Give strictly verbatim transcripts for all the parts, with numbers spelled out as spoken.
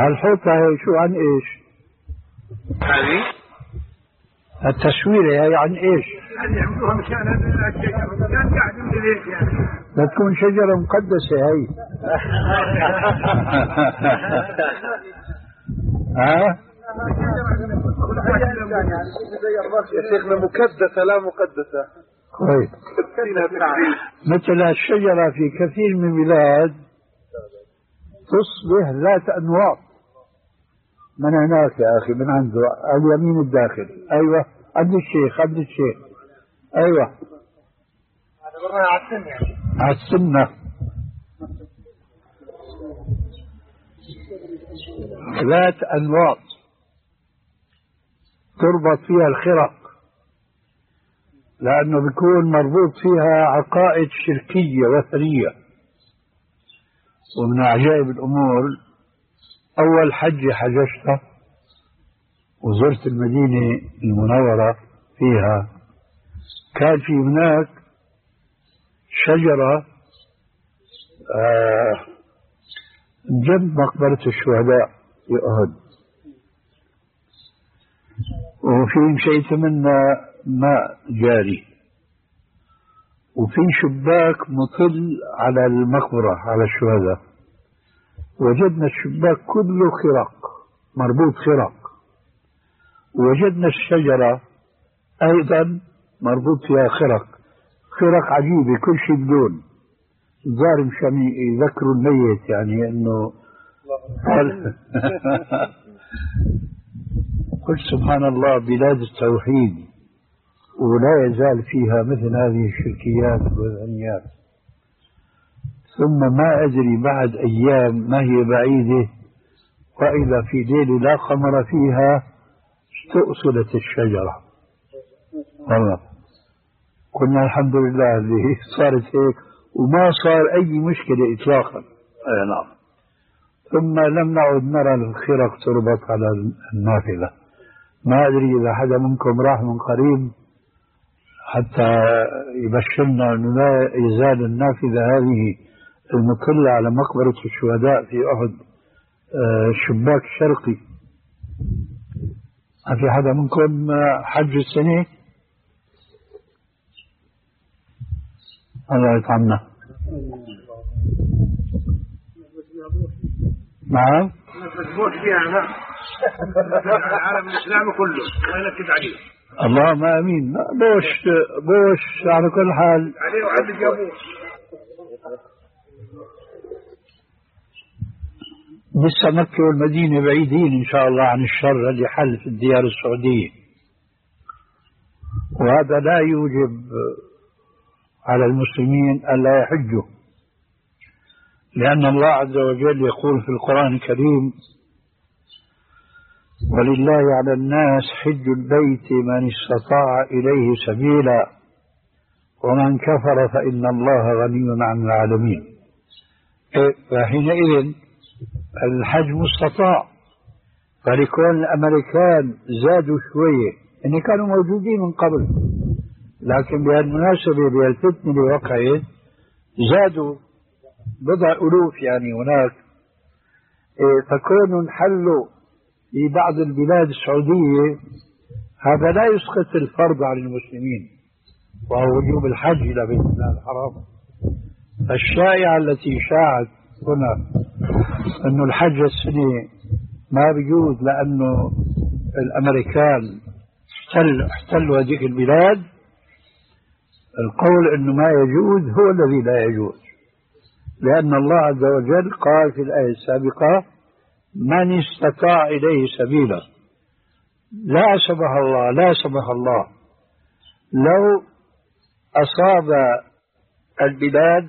هالحوطة هي شو عن ايش؟ هذه التسويرة هي عن ايش؟ يعني يعملوها مشان الشجرة، كان قاعد من ليش يعني؟ لا تكون شجرة مقدسة هي. ها؟ يا شيخنا مكدسة لا مقدسة. طيب. مثل الشجرة في كثير من البلاد تصبح ذات أنواط. من هناك يا أخي من عنده اليمين الداخل. أيوة عند الشيخ عند الشيخ. أيوة اعتبرناها على السنة يعني. على السنة. ذات أنواط تربط فيها الخرق، لأنه بيكون مربوط فيها عقائد شركية وثنية. ومن عجائب الأمور أول حج حججته وزرت المدينة المنورة فيها، كان في هناك شجرة آه جنب مقبرة الشهداء في أحد، وفي مشيت منها ماء جاري، وفي شباك مطل على المقبرة على الشهداء. وجدنا الشباك كله خرق مربوط خرق، ووجدنا الشجرة أيضا مربوط فيها خرق خرق عجيبة كل شيء بدون ظاهر مشان يذكروا الميت يعني انه قل سبحان الله بلاد التوحيد ولا يزال فيها مثل هذه الشركيات والوثنيات. ثم ما أدري بعد أيام ما هي بعيدة وإذا في ليلة لا قمر فيها استؤصلت الشجرة. والله قلنا الحمد لله اللي صارت هيك وما صار أي مشكلة إطلاقا. أي نعم. ثم لم نعد نرى الخرق تربط على النافذة. ما أدري إذا حدا منكم راح من قريب حتى يبشرنا أنه لا يزال النافذة هذه المطلة على مقبرة الشهداء في أحد شباك شرقي. هل في حدا منكم حج السنة؟ الله يطعمنا. نعم مسبوح فيها نعم. العالم الإسلامي كله ما ينكد عليه. اللهم آمين. بوش بوش على كل حال عليه وعد جابوه. لسه مكة والمدينة بعيدين إن شاء الله عن الشر اللي حل في الديار السعودية، وهذا لا يوجب على المسلمين ألا يحجوا، لأن الله عز وجل يقول في القرآن الكريم ولله على الناس حج البيت من استطاع إليه سبيلا ومن كفر فإن الله غني عن العالمين. فحينئذ الحج مستطاع. فلكون الأمريكان زادوا شوية إن كانوا موجودين من قبل، لكن بهالمناسبة بهالفتنة اللي وقعت زادوا بضع ألوف يعني هناك. فكونوا انحلوا في بعض البلاد السعودية هذا لا يسقط الفرض عن المسلمين وهو وجوب الحج إلى بيت الله الحرام. الشائعة التي شاعت هنا أنه الحج السنة ما بيجوز لأنه الأمريكان احتل احتلوا هذه البلاد، القول أنه ما يجوز هو الذي لا يجوز، لأن الله عز وجل قال في الآية السابقة من استطاع إليه سبيلا. لا سمح الله لا سمح الله لو أصاب البلاد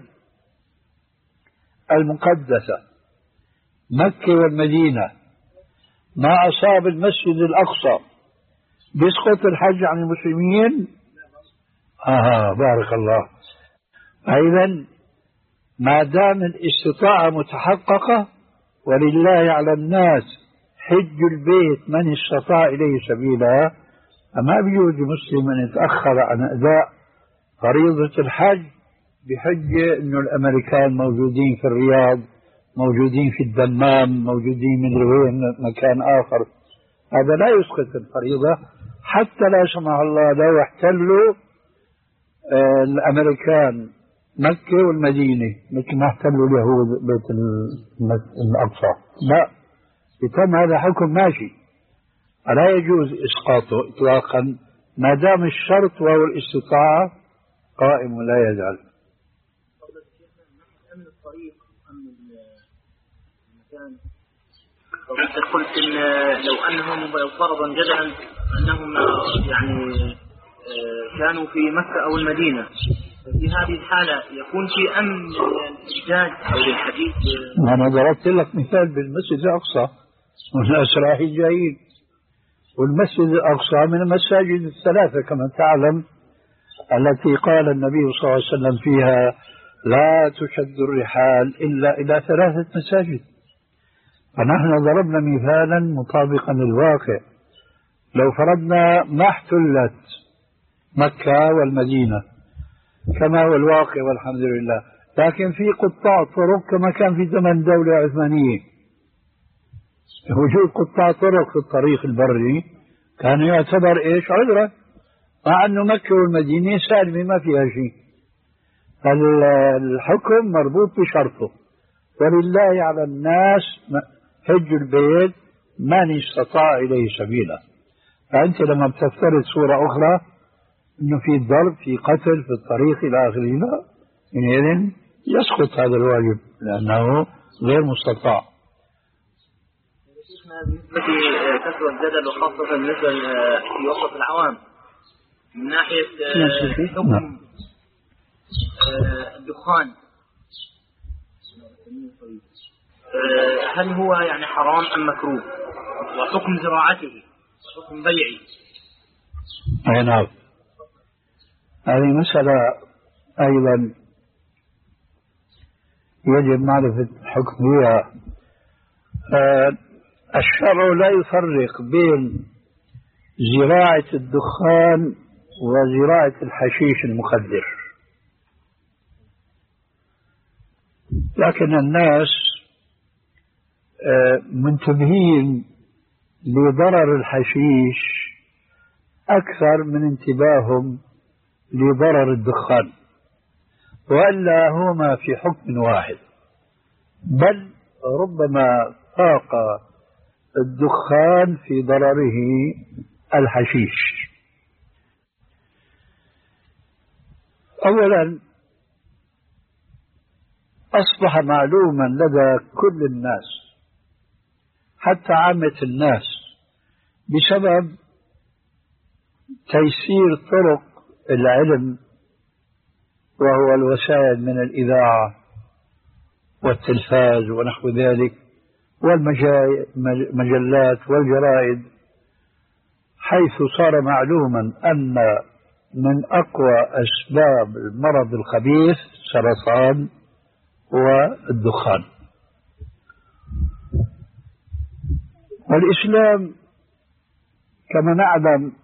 المقدسة مكة والمدينة ما أصاب المسجد الأقصى بيسقط الحج عن المسلمين. آه بارك الله. أيضا ما دام الاستطاعة متحققة ولله على الناس حج البيت من استطاع إليه سبيلا، فما بيجوز مسلم أن يتأخر عن أداء فريضة الحج بحجة أنه الأمريكان موجودين في الرياض موجودين في الدمام، موجودين من وين مكان آخر، هذا لا يسقط الفريضة. حتى لا سمح الله لو احتلوا آه الأمريكان مكة والمدينة مثل ما احتلوا اليهود بيت الأقصى، لا، يتم هذا حكم ماشي، لا يجوز إسقاطه إطلاقا ما دام الشرط وهو الاستطاعة قائم ولا يزال. أمن الطريق أمن المكان، وأنت قلت إن لو أنهم فرضا جدلا أنهم يعني كانوا في مكة أو المدينة، في هذه الحالة يكون في أمن للإحجاج أو للحديث. أنا ضربت لك مثال بالمسجد الأقصى والناس رايحين جايين، والمسجد الأقصى من المساجد الثلاثة كما تعلم التي قال النبي صلى الله عليه وسلم فيها لا تشد الرحال إلا إلى ثلاثة مساجد. فنحن ضربنا مثالا مطابقا للواقع. لو فرضنا ما احتلت مكة والمدينة كما هو الواقع والحمد لله، لكن في قطاع طرق كما كان في زمن الدولة العثمانية، وجود قطاع طرق في الطريق البري كان يعتبر ايش؟ عذرا، مع انه مكة والمدينة سالمة ما فيها شيء. الحكم مربوط بشرطه، ولله على الناس حج البيت من استطاع اليه سبيلا. فانت لما بتفترض صورة اخرى انه في ضرب في قتل في الطريق الى اخره، لا، حينئذ يسقط هذا الواجب لانه غير مستطاع. بالنسبة لكثرة الجدل وخاصة بالنسبة في وسط العوام من ناحية حكم الدخان، هل هو يعني حرام أم مكروه، وحكم زراعته وحكم بيعه؟ أي نعم، هذه مسألة أيضا يجب معرفة الحكم فيها. الشرع لا يفرق بين زراعة الدخان وزراعة الحشيش المخدر، لكن الناس منتبهين لضرر الحشيش أكثر من انتباههم لضرر الدخان، وإلا هما في حكم واحد، بل ربما فاق الدخان في ضرره الحشيش. أولا أصبح معلوما لدى كل الناس حتى عامة الناس بسبب تيسير طرق العلم وهو الوسائل من الإذاعة والتلفاز ونحو ذلك والمجلات والجرائد، حيث صار معلوما أن من أقوى أسباب المرض الخبيث سرطان والدخان. والإسلام كما نعلم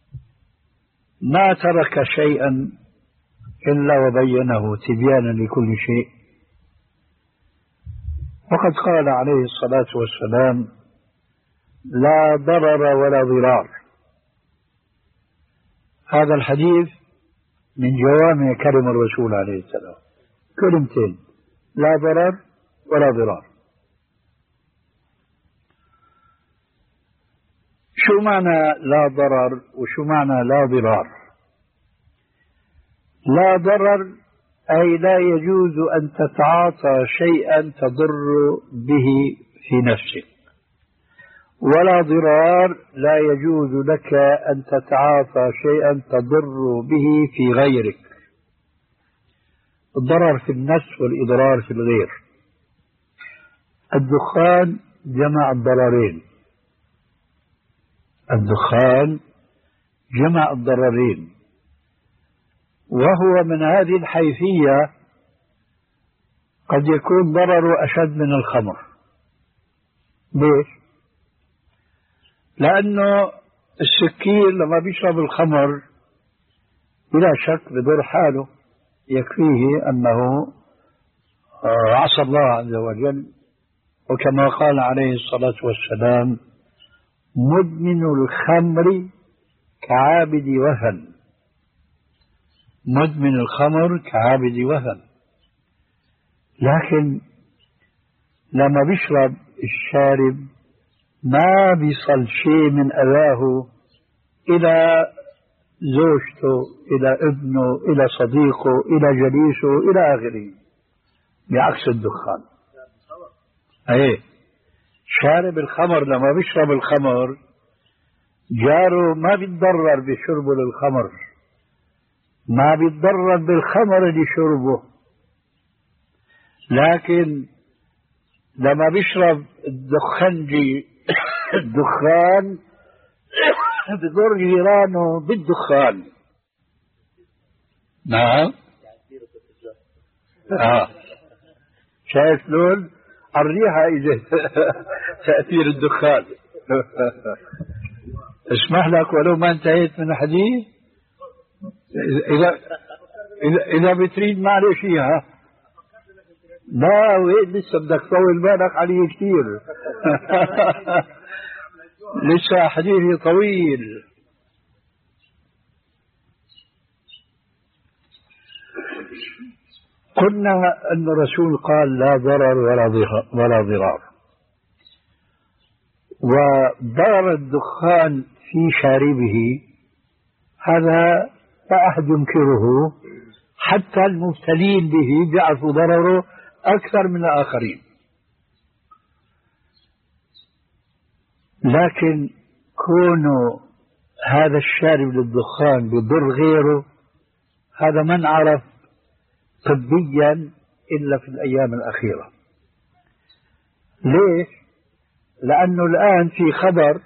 ما ترك شيئا إلا وبينه تبيانا لكل شيء، وقد قال عليه الصلاة والسلام لا ضرر ولا ضرار. هذا الحديث من جوامع كلم الرسول عليه السلام، كلمتين، لا ضرر ولا ضرار. شو معنى لا ضرر وشو معنى لا ضرار؟ لا ضرر أي لا يجوز أن تتعاطى شيئا تضر به في نفسك، ولا ضرار لا يجوز لك أن تتعاطى شيئا تضر به في غيرك. الضرر في النفس والإضرار في الغير. الدخان جمع الضررين، الدخان جمع الضررين، وهو من هذه الحيثية قد يكون ضرره أشد من الخمر. ليش؟ لأنه السكين لما بيشرب الخمر بلا شك بضر حاله، يكفيه أنه عصى الله عز وجل وكما قال عليه الصلاة والسلام: مدمن الخمر كعابد وثن. مدمن الخمر كعابد وثن. لكن لما بيشرب الشارب ما بيصل شيء من أذاه إلى زوجته، إلى ابنه، إلى صديقه، إلى جليسه، إلى آخره، بعكس الدخان. أيه، شارب الخمر لما بيشرب الخمر جاره ما بيتضرر بشربه للخمر، ما بيتضرر بالخمر اللي شربه، لكن لما بيشرب الدخنجي الدخان بضر جيرانه بالدخان. نعم. آه. شايف لون الريحة إذا تأثير الدخان. اسمح لك ولو ما انتهيت من الحديث، إذا إذا إذا بتريد معلش إياها. لا وين لسه بدك تطول بالك عليه كثير. لسه حديثي طويل. قلنا أن الرسول قال: لا ضرر ولا ضرار. وضرر الدخان في شاربه هذا لا أحد ينكره، حتى المبتلين به بيعرفوا ضرره أكثر من الآخرين. لكن كون هذا الشارب للدخان بضر غيره هذا ما انعرف طبيا إلا في الأيام الأخيرة. ليش؟ لأنه الآن في خبر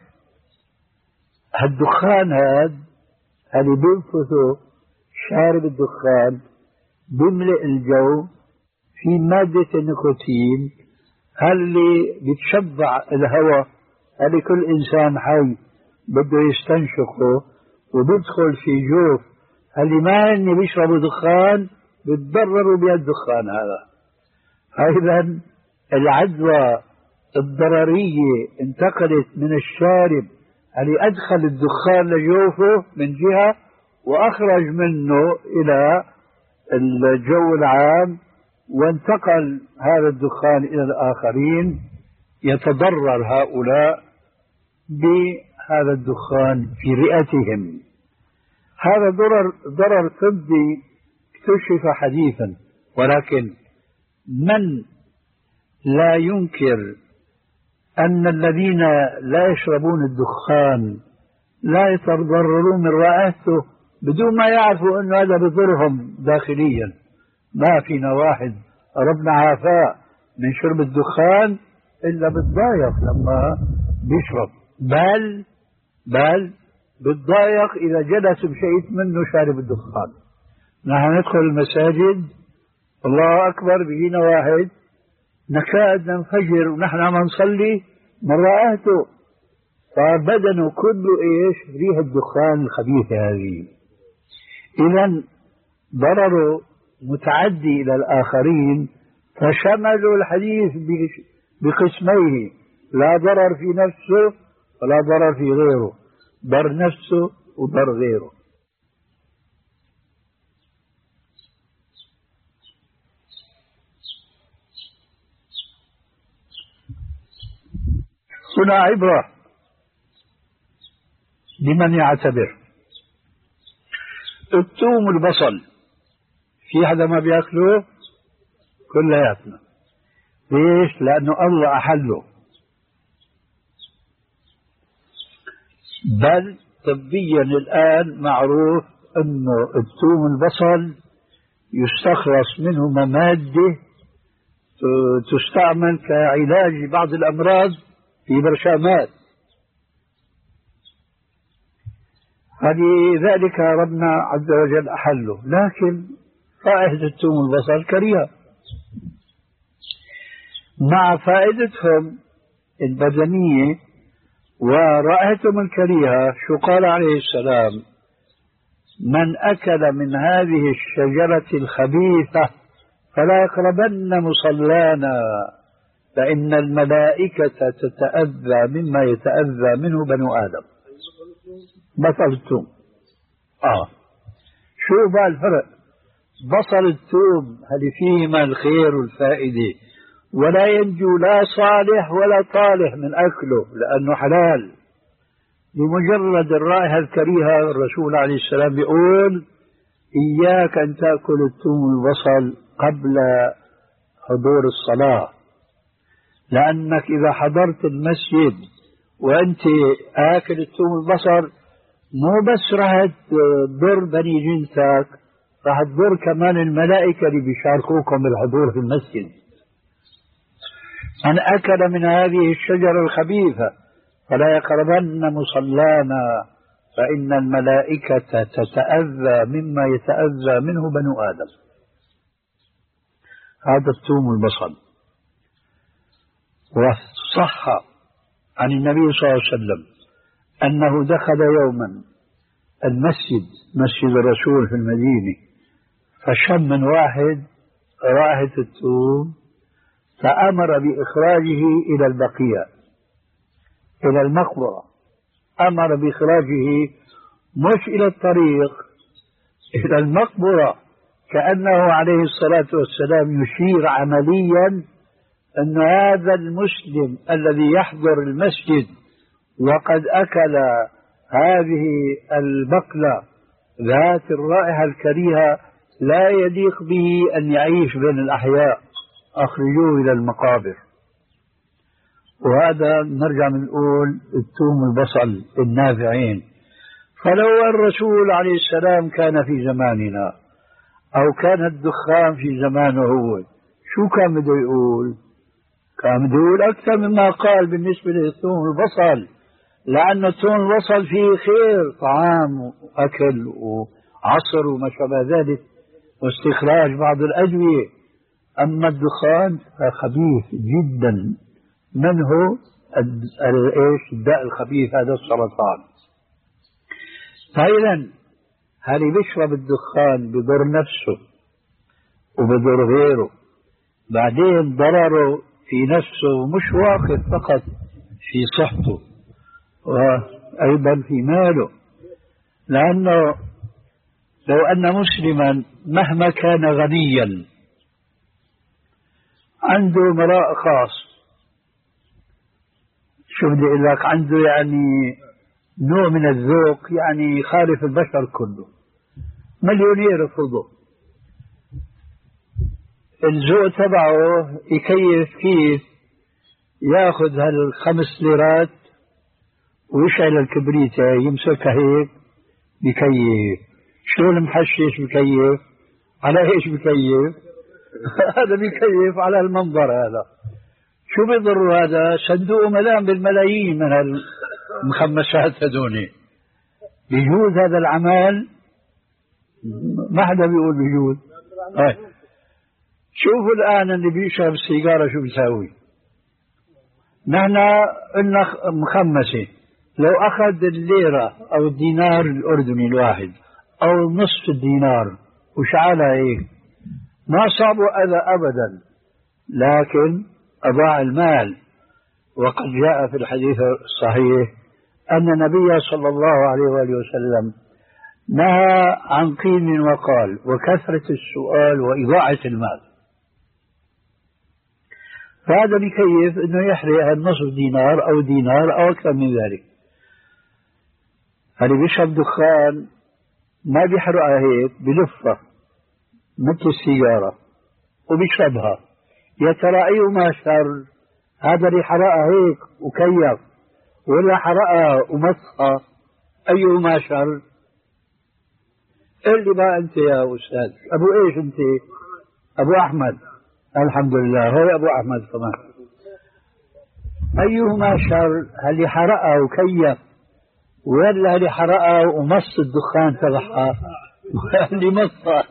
الدخان هذا اللي بينفثه شارب الدخان بيملئ الجو في مادة النيكوتين اللي بتشبع الهواء اللي كل إنسان حي بده يستنشقه، وبيدخل في جوف اللي ما هن بيشربوا دخان بتضرروا بالدخان هذا. أيضا العدوى الضررية انتقلت من الشارب اللي أدخل الدخان لجوفه من جهة وأخرج منه إلى الجو العام، وانتقل هذا الدخان إلى الآخرين، يتضرر هؤلاء بهذا الدخان في رئتهم. هذا ضرر ضرر طبي اكتشف حديثا، ولكن من لا ينكر أن الذين لا يشربون الدخان لا يتضررون من رائحته بدون ما يعرفوا أن هذا بضرهم داخليا. ما فينا واحد ربنا عافاه من شرب الدخان إلا بتضايق لما بيشرب، بل بل بتضايق إذا جلس بشيء منه شارب الدخان. نحن ندخل المساجد الله أكبر بيجينا واحد نكاد ننفجر ونحن عم نصلي من رائحته، صار بدنه كله إيش؟ ريح الدخان الخبيثة هذه. إذا ضرره متعدي إلى الآخرين، فشملوا الحديث بقسميه: لا ضرر في نفسه ولا ضرر في غيره، ضر نفسه وضر غيره. هنا عبرة لمن يعتبر. الثوم والبصل في حدا ما بياكله؟ كلياتنا. ليش؟ لأنه الله أحله. بل طبيا الآن معروف أنه الثوم والبصل يستخلص منهما مادة تستعمل كعلاج بعض الأمراض في برشامات. فلذلك ربنا عز وجل أحله، لكن رائحة الثوم والبصل كريهة مع فائدتهم البدنية ورائحتهم الكريهة. شو قال عليه السلام: من أكل من هذه الشجرة الخبيثة فلا يقربن مصلانا. فإن الملائكة تتأذى مما يتأذى منه بنو آدم. بصل الثوم آه شو بقى الفرق؟ بصل الثوم هل فيهما الخير والفائدة، ولا ينجو لا صالح ولا طالح من أكله لأنه حلال. بمجرد الرائحة الكريهة الرسول عليه السلام بيقول إياك أن تأكل الثوم والبصل قبل حضور الصلاة، لأنك إذا حضرت المسجد وأنت آكل الثوم والبصل مو بس راح تضر بني جنسك، راح تضر كمان الملائكة اللي بيشاركوكم بالحضور في المسجد. من أكل من هذه الشجرة الخبيثة فلا يقربن مصلانا فإن الملائكة تتأذى مما يتأذى منه بنو آدم. هذا الثوم والبصل. وصح عن النبي صلى الله عليه وسلم أنه دخل يوما المسجد، مسجد الرسول في المدينة، فشم من واحد رائحة الثوم فأمر بإخراجه إلى البقيع، إلى المقبرة. أمر بإخراجه مش إلى الطريق، إلى المقبرة، كأنه عليه الصلاة والسلام يشير عمليا أن هذا المسلم الذي يحضر المسجد وقد أكل هذه البقلة ذات الرائحة الكريهة لا يليق به أن يعيش بين الأحياء، أخرجوه إلى المقابر. وهذا نرجع نقول الثوم والبصل النافعين. فلو الرسول عليه السلام كان في زماننا أو كان الدخان في زمانه هو، شو كان بده يقول؟ كان بده يقول أكثر مما قال بالنسبة للثوم والبصل، لأن الثوم والبصل فيه خير، طعام وأكل وعصر وما شابه ذلك واستخراج بعض الأدوية. أما الدخان فخبيث جدا، منه ايش الداء الخبيث هذا السرطان. فإذا هل بيشرب الدخان بضر نفسه وبضر غيره، بعدين ضرره في نفسه مش واقف فقط في صحته وأيضا في ماله. لأنه لو أن مسلما مهما كان غنيا عنده مراء خاص، شو بدي أقول لك، عنده يعني نوع من الذوق يعني يخالف البشر كله، مليونير فضو، الذوق تبعه يكيف كيف ياخذ هالخمس ليرات ويشعل الكبريتة يمسكها هيك بكيف. شو المحشش بكيف؟ على ايش بكيف؟ هذا بكيف على المنظر. هذا شو بيضر؟ هذا صندوق ملام بالملايين من هالمخمسات هذوني. بيجوز هذا العمل؟ ما حدا بيقول بيجوز. طيب شوفوا الآن اللي بيشرب السيجارة شو بيساوي. نحن قلنا مخمسة، لو أخذ الليرة أو الدينار الأردني الواحد أو نصف الدينار وشعلها هيك ما صابوا أذى أبدا، لكن أضاع المال. وقد جاء في الحديث الصحيح أن النبي صلى الله عليه وآله وسلم نهى عن قيل وقال وكثرة السؤال وإضاعة المال. فهذا بكيف أنه يحرق النصف دينار أو دينار أو أكثر من ذلك. اللي بيشرب دخان ما بيحرقها هيك، بلفها مثل السيجارة وبيشربها، يا ترى أيهما شر؟ هذا اللي حرقها هيك وكيف، ولا حرقها ومسها، أيهما شر؟ قل لي بقى أنت يا أستاذ، أبو إيش أنت؟ أبو أحمد. الحمد لله هو أبو أحمد كمان. أيهما شر؟ اللي حرقها وكيف، ولا اللي حرقها ومص الدخان تبعها اللي مصها؟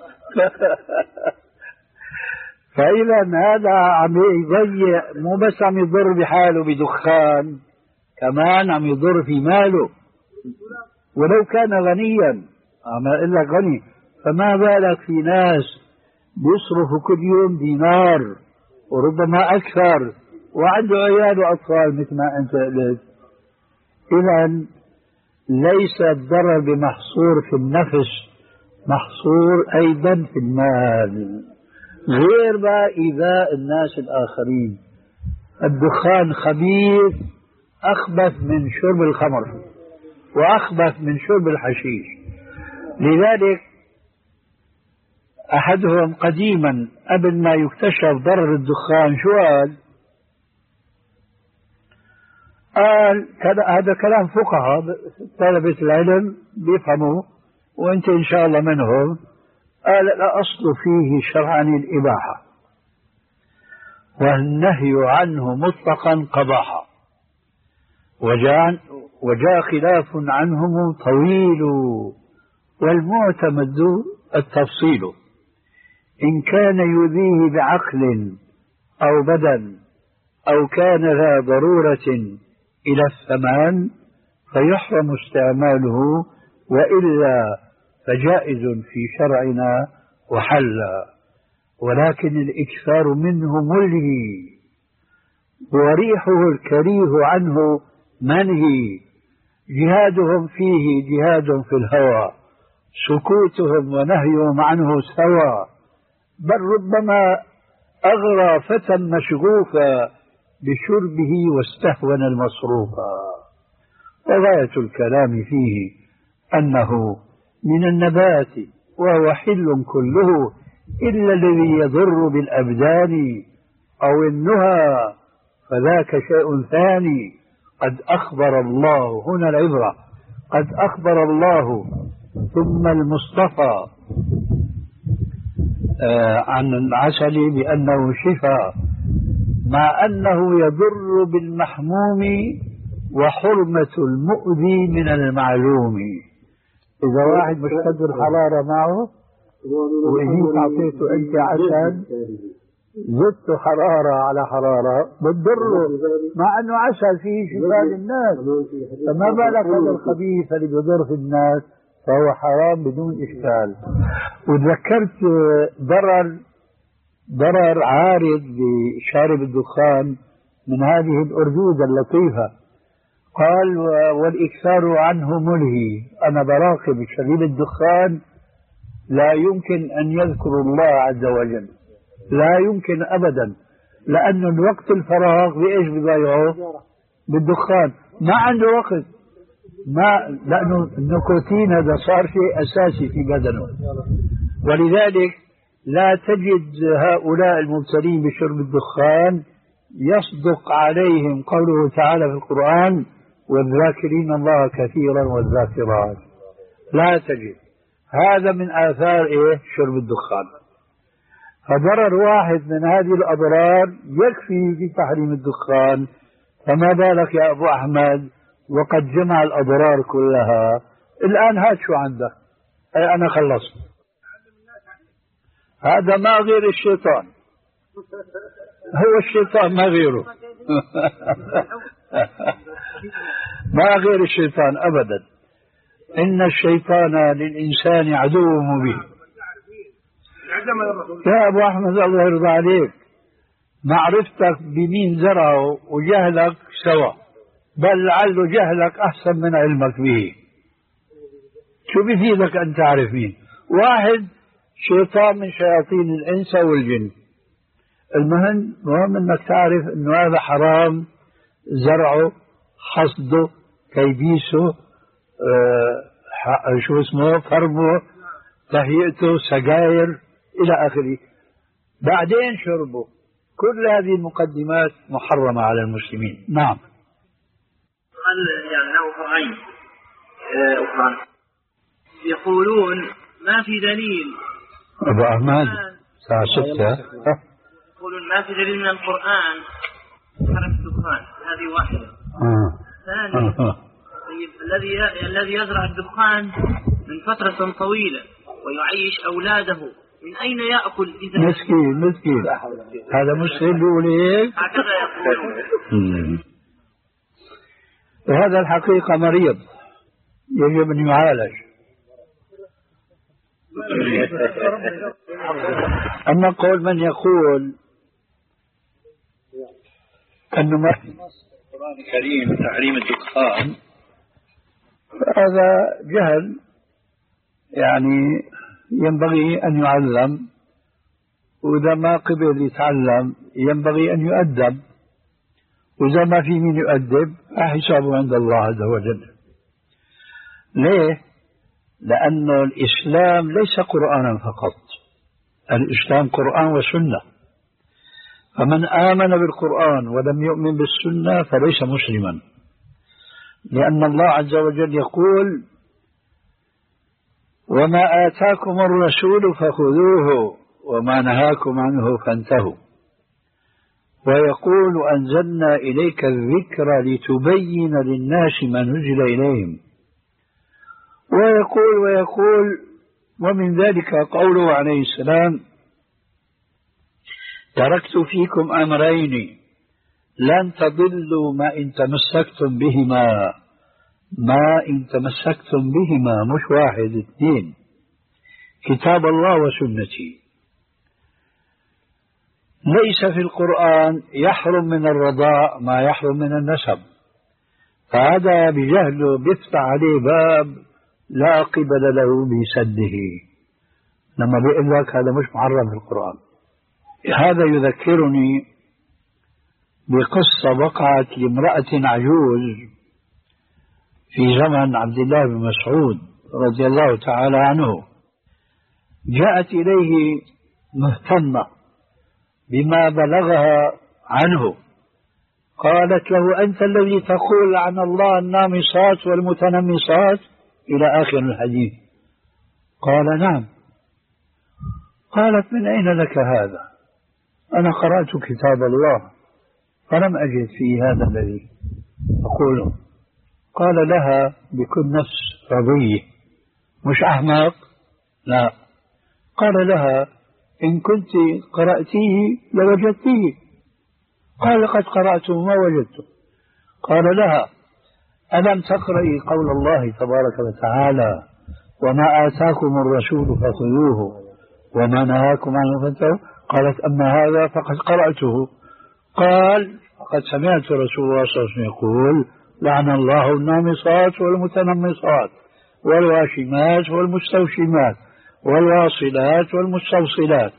فإذا هذا عم يضيع، مو بس عم يضر بحاله بدخان، كمان عم يضر في ماله. ولو كان غنيا، عم أقول لك غني، فما بالك في ناس بيصرفوا كل يوم دينار وربما أكثر وعنده عيال وأطفال مثل ما أنت قلت. إذا ليس الضرر بمحصور في النفس، محصور أيضا في المال، غير ما إيذاء الناس الآخرين. الدخان خبيث، أخبث من شرب الخمر وأخبث من شرب الحشيش. لذلك أحدهم قديما قبل ما يكتشف ضرر الدخان شو قال؟ قال هذا كلام فقهاء طلبة العلم بيفهموا وانت ان شاء الله منهم. قال الأصل فيه شرعا الإباحة والنهي عنه مطلقا قباحة، وجاء وجاء خلاف عنهم طويل، والمعتمد التفصيل. إن كان يؤذيه بعقل أو بدن أو كان ذا ضرورة إلى الثمان فيحرم استعماله، وإلا فجائز في شرعنا وحل. ولكن الإكثار منه ملهي، وريحه الكريه عنه منهي. جهادهم فيه جهاد في الهوى، سكوتهم ونهيهم عنه سوى. بل ربما أغرى فتى مشغوفا بشربه واستهون المصروفا. وغاية الكلام فيه أنه من النبات وهو حل كله إلا الذي يضر بالأبدان أو النهى، فذاك شيء ثاني. قد أخبر الله، هنا العبرة، قد أخبر الله ثم المصطفى آه عن العسل بأنه شفاء، مع أنه يضر بالمحموم وحرمة المؤذي من المعلوم. إذا واحد مشتد الحرارة معه وإجيت أعطيته أنت عسل، زدت حرارة على حرارة بتضره، مع أنه عسل فيه شفاء للناس، فما بالك هذا الخبيث اللي بيضر في الناس فهو حرام بدون إشكال. وتذكرت ضرر ضرر عارض بشارب الدخان من هذه الأردود اللطيفة. قال والإكثار عنه ملهي. أنا براقب شريب الدخان لا يمكن أن يذكر الله عز وجل، لا يمكن أبدا، لأنه الوقت الفراغ بإيش بضيعه؟ بالدخان. ما عنده وقت، ما لأنه النيكوتين هذا صار شيء أساسي في بدنه. ولذلك لا تجد هؤلاء المبتلين بشرب الدخان يصدق عليهم قوله تعالى في القرآن والذاكرين الله كثيرا والذاكرات. لا تجد. هذا من آثار إيه؟ شرب الدخان. فضرر واحد من هذه الأضرار يكفي في تحريم الدخان، فما بالك يا أبو أحمد وقد جمع الأضرار كلها. الآن هات شو عندك. أي أنا خلصت. هذا ما غير الشيطان، هو الشيطان ما غيره. ما غير الشيطان أبدا. إن الشيطان للإنسان عدو مبين. يا أبو أحمد الله يرضى عليك، معرفتك بمين زرعه وجهلك سوا، بل لعل جهلك أحسن من علمك به. شو بيفيدك أن تعرف مين؟ واحد شيطان من شياطين الإنس والجن. المهم مهم أنك تعرف أنه هذا حرام، زرعه، حصده، كيبيسه، آه شو اسمه، فرمه، تهيئته، سجاير إلى آخره، بعدين شربه. كل هذه المقدمات محرمة على المسلمين. نعم. هل يعني له فرعين أخرى يقولون ما في دليل. أبو أحمد الساعة ستة. يقولون ما في دليل من القرآن حرم الدخان، هذه واحدة. آه. ثانيا آه. طيب الذي الذي يزرع الدخان من فترة طويلة ويعيش أولاده من أين يأكل إذا؟ مسكين مسكين، هذا مسلم بيقول هيك. هكذا يقولون. وهذا الحقيقة مريض يجب أن يعالج. أما قول من يقول أنه ما في نص في القرآن الكريم تحريم الدخان، فهذا جهل يعني ينبغي أن يعلم، وإذا ما قبل يتعلم ينبغي أن يؤدب، وإذا ما في من يؤدب حسابه عند الله عز وجل. ليه؟ لأن الإسلام ليس قرآنا فقط، الإسلام قرآن وسنة، فمن آمن بالقرآن ولم يؤمن بالسنة فليس مسلما، لأن الله عز وجل يقول: وما آتاكم الرسول فخذوه وما نهاكم عنه فانتهوا، ويقول: أنزلنا إليك الذكر لتبين للناس ما نزل إليهم، ويقول ويقول ومن ذلك قوله عليه السلام: تركت فيكم أمرين لن تضلوا ما إن تمسكتم بهما، ما إن تمسكتم بهما، مش واحد اثنين، كتاب الله وسنتي. ليس في القرآن يحرم من الرضاع ما يحرم من النسب، فهذا بجهله بيفتح عليه باب لا قبل له بسده، لما بيقول لك هذا مش محرم في القرآن. هذا يذكرني بقصة وقعت لامرأة عجوز في زمن عبد الله بن مسعود رضي الله تعالى عنه. جاءت إليه مهتمة بما بلغها عنه، قالت له: أنت الذي تقول عن الله النامصات والمتنمصات إلى آخر الحديث. قال: نعم. قالت: من أين لك هذا؟ أنا قرأت كتاب الله فلم أجد فيه هذا الذي أقوله. قال لها بكل نفس رضيه، مش أحمق، لا. قال لها: إن كنت قرأتيه لوجدتيه. قال: قد قرأته ما وجدته. قال لها: ألم تقرأي قول الله تبارك وتعالى: وما آتاكم الرسول فخذوه وما نهاكم عنه فانتهوا؟ قالت: أما هذا فقد قرأته. قال: قد سمعت رسول الله صلى الله عليه وسلم يقول: لعن الله النامصات والمتنمصات والواشمات والمستوشمات والواصلات والمستوصلات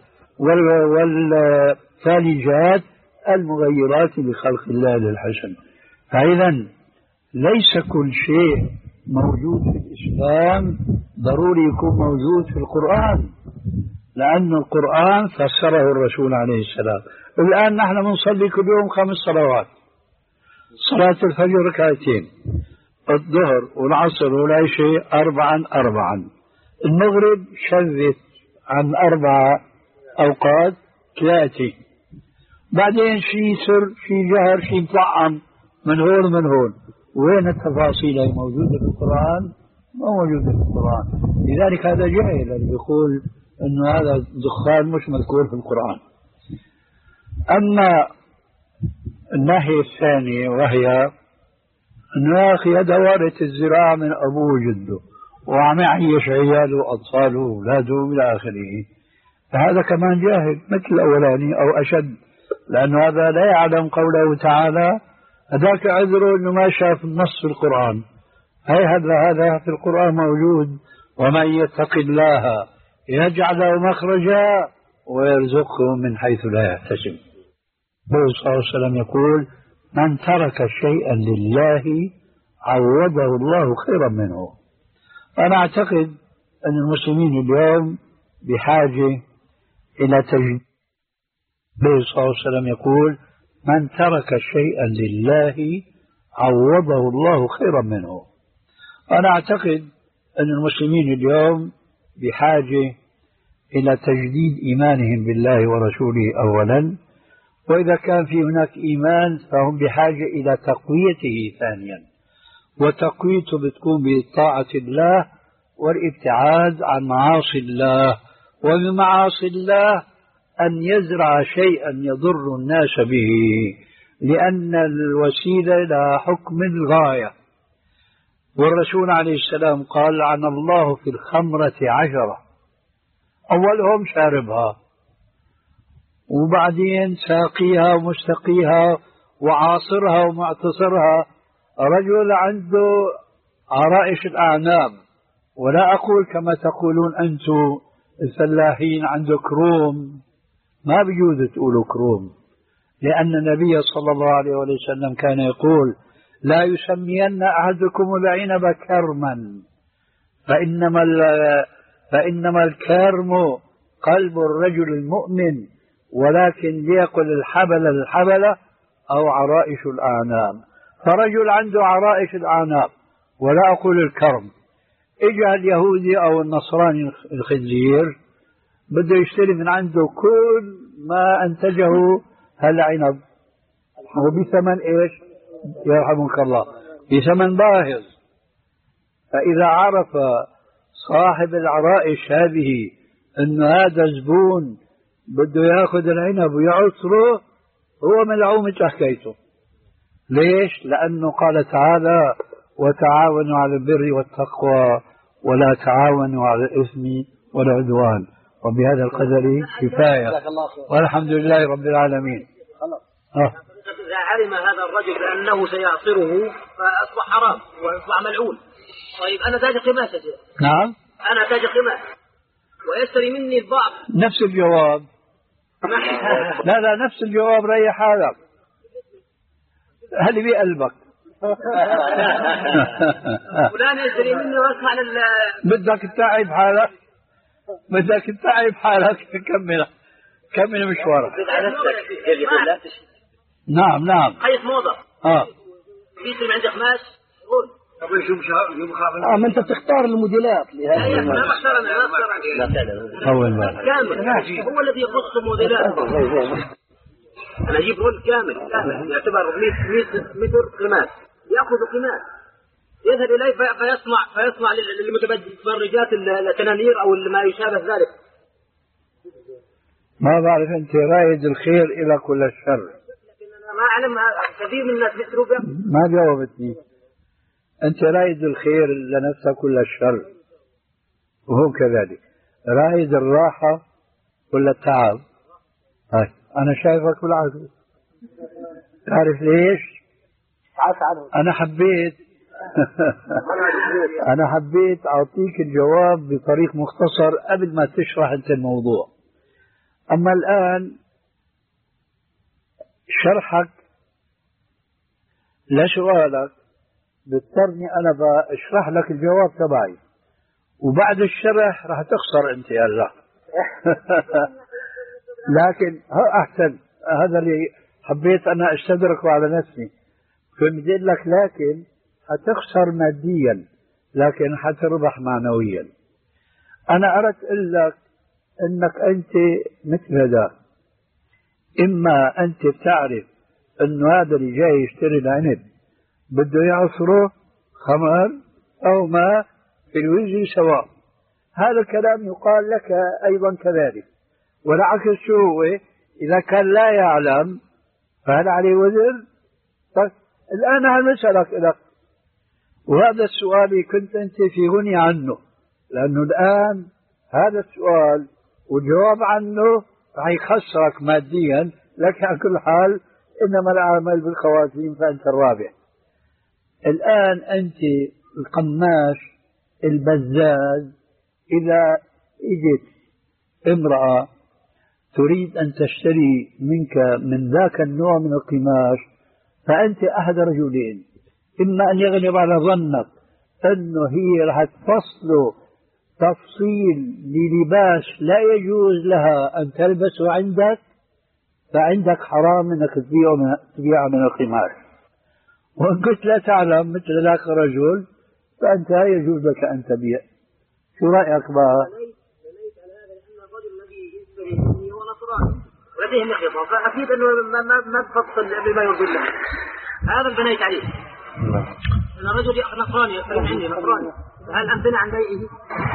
والثالجات المغيرات لخلق الله للحسن. فإذا ليس كل شيء موجود في الإسلام ضروري يكون موجود في القرآن، لأن القرآن فسره الرسول عليه السلام. الآن نحن بنصلي كل يوم خمس صلوات: صلاة الفجر ركعتين، الظهر والعصر والعشاء أربعا أربعا، المغرب شذت عن أربع أوقات ثلاثة، بعدين شي سر شي جهر شي مطعم من هون من هون. وين التفاصيل هي موجودة في القرآن؟ ما موجودة في القرآن. لذلك هذا جاهل اللي بيقول إنه هذا الدخان مش مذكور في القرآن. أما الناحية الثانية وهي إنه يا أخي هذا وارث الزراعة من أبوه وجده وعم يعيش عياله وأطفاله وأولاده إلى آخره، فهذا كمان جاهل مثل الأولاني أو أشد، لأنه هذا لا يعلم قوله تعالى: هذاك عذره إنه ما شاف النص في القرآن. هي هذا هذا في القرآن موجود: ومن يتق الله يجعل له مخرجا ويرزقه من حيث لا يحتسب. النبي صلى الله عليه وسلم يقول: من ترك شيئا لله عوضه الله خيرا منه. أنا أعتقد أن المسلمين اليوم بحاجة إلى تجديد. النبي صلى الله عليه وسلم يقول: من ترك شيئا لله عوضه الله خيرا منه. أنا أعتقد أن المسلمين اليوم بحاجة إلى تجديد إيمانهم بالله ورسوله أولا، وإذا كان في هناك إيمان فهم بحاجة إلى تقويته ثانيا، وتقويته بتكون بطاعة الله والابتعاد عن معاصي الله، ومن معاصي الله أن يزرع شيئا يضر الناس به، لأن الوسيلة لا حكم الغاية. والرسول عليه السلام قال: عن الله في الخمرة عشرة: أولهم شاربها، وبعدين ساقيها ومستقيها وعاصرها ومعتصرها رجل عنده عرائش الأعناب، ولا أقول كما تقولون أنتم الفلاحين عنده كروم، ما بيجوز تقولوا كروم، لأن النبي صلى الله عليه وسلم كان يقول لا يسمين أحدكم العنب كرما فإنما, فإنما الكرم قلب الرجل المؤمن، ولكن ليقل الحبل الحبل أو عرائش الأعناب. فرجل عنده عرائش الأعناب ولا أقول الكرم، إجا اليهودي أو النصراني الخنزير بده يشتري من عنده كل ما أنتجه هالعنب، وبثمن إيش؟ يرحمك الله، بثمن باهظ. فإذا عرف صاحب العرائش هذه أن هذا زبون بده يأخذ العنب ويعصره، هو ملعومة حكايته. ليش؟ لأنه قال تعالى وتعاونوا على البر والتقوى ولا تعاونوا على الإثم والعدوان. وبهذا القدر كفاية، والحمد لله رب العالمين. آه. إذا علم هذا الرجل بأنه سيعصره فأصبح حرام وأصبح ملعون. طيب أنا تاج قماش. نعم أنا تاج قماش ويشتري مني البعض. نفس الجواب. لا لا نفس الجواب، ريح حالك، هل بقلبك. فلان يشتري مني واسمع لل بدك تتعب حالك، بدك تتعب حالك. كمل كمل مشوارك. نعم نعم. خيط موضة. اه. بيصير عندك قماش قول. طب شو مش اه ما انت بتختار الموديلات لهذه. لا ما اختار انا ما اختار. اول ما كامل هو الذي يخص الموديلات. انا اجيب رول كامل كامل يعتبر مئة متر قماش، ياخذ قماش يذهب اليه فيصنع فيصنع للمتبرجات التنانير او ما يشابه ذلك. ما بعرف انت رايد الخير الى كل الشر. ما اعلم كثير من الناس بيشتروا بها. ما جاوبتني. انت رايد الخير لنفسك كل الشر، وهو كذلك رايد الراحه كل التعب. هاي انا شايفك بالعكس. تعرف ليش؟ انا حبيت انا حبيت اعطيك الجواب بطريق مختصر قبل ما تشرح انت الموضوع. اما الان شرحك لسؤالك بضطرني انا بشرح لك الجواب تبعي، وبعد الشرح راح تخسر انت يا الله. لكن احسن، هذا اللي حبيت انا استدركه على نفسي. كنت بدي لك لكن حتخسر ماديا لكن حتربح معنويا. انا اردت اقول لك انك انت مثل هذا، اما انت بتعرف انه هذا اللي جاي يشتري العنب بده يعصره خمر او ما في الوجه سواء. هذا الكلام يقال لك ايضا كذلك، والعكس شو هو؟ اذا كان لا يعلم فهل عليه وزر؟ طيب الان هل نسألك لك، وهذا السؤال كنت انت في غني عنه، لانه الان هذا السؤال والجواب عنه راح يخسرك ماديا، لكن على كل حال انما الاعمال بالخواتيم فانت الرابح. الان انت القماش البزاز، اذا اجت امرأة تريد ان تشتري منك من ذاك النوع من القماش، فانت احد رجلين، اما ان يغلب على ظنك انه هي راح تفصله تفصيل للباس لا يجوز لها ان تلبسه عندك، فعندك حرام انك تبيعه من, تبيعه من القماش. وان كنت لا تعلم مثل ذاك الرجل فانت لا يجوز لك ان تبيع. شو رايك بقى؟ بنيت على هذا لان الرجل الذي يشتري مني هو نصراني ولديه مخيطه، فاكيد انه ما ما ما تفصل بما يرضي الله. هذا اللي بنيت عليه. ان الرجل نصراني يشتري عندي نصراني، هل امتنع عن بيعه؟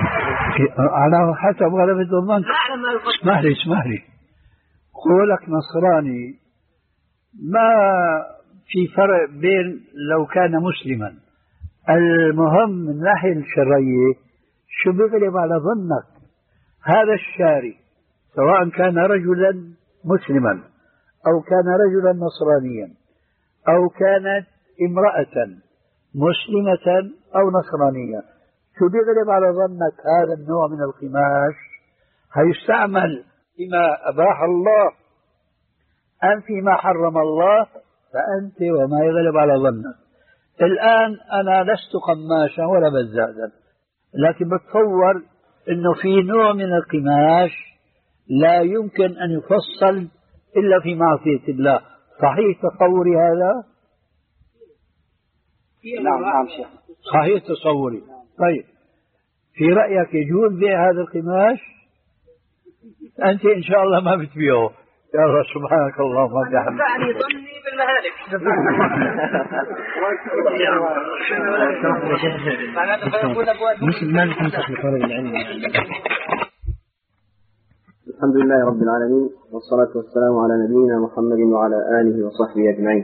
على حسب غلبة الظن. لا اعلم ما يفصل. اسمح لي اسمح لي، قولك نصراني ما في فرق بين لو كان مسلما. المهم من الناحية الشرعية شو بيغلب على ظنك؟ هذا الشاري سواء كان رجلا مسلما أو كان رجلا نصرانيا، أو كانت امرأة مسلمة أو نصرانية، شو بيغلب على ظنك هذا النوع من القماش هيستعمل فيما أباح الله أم فيما حرم الله؟ فأنت وما يغلب على ظنك. الآن أنا لست قماشا ولا بزازا، لكن بتصور أنه في نوع من القماش لا يمكن أن يفصل إلا في معصية الله. صحيح تصوري هذا؟ نعم نعم شيخ، صحيح تصوري. طيب في رأيك يجوز بيع هذا القماش؟ أنت إن شاء الله ما بتبيعه. يا الله سبحانك اللهم وبحمدك. يعني ظني بالمهالك. مثل ما ننصح لطالب العلم. الحمد لله رب العالمين، والصلاة والسلام على نبينا محمد وعلى آله وصحبه أجمعين.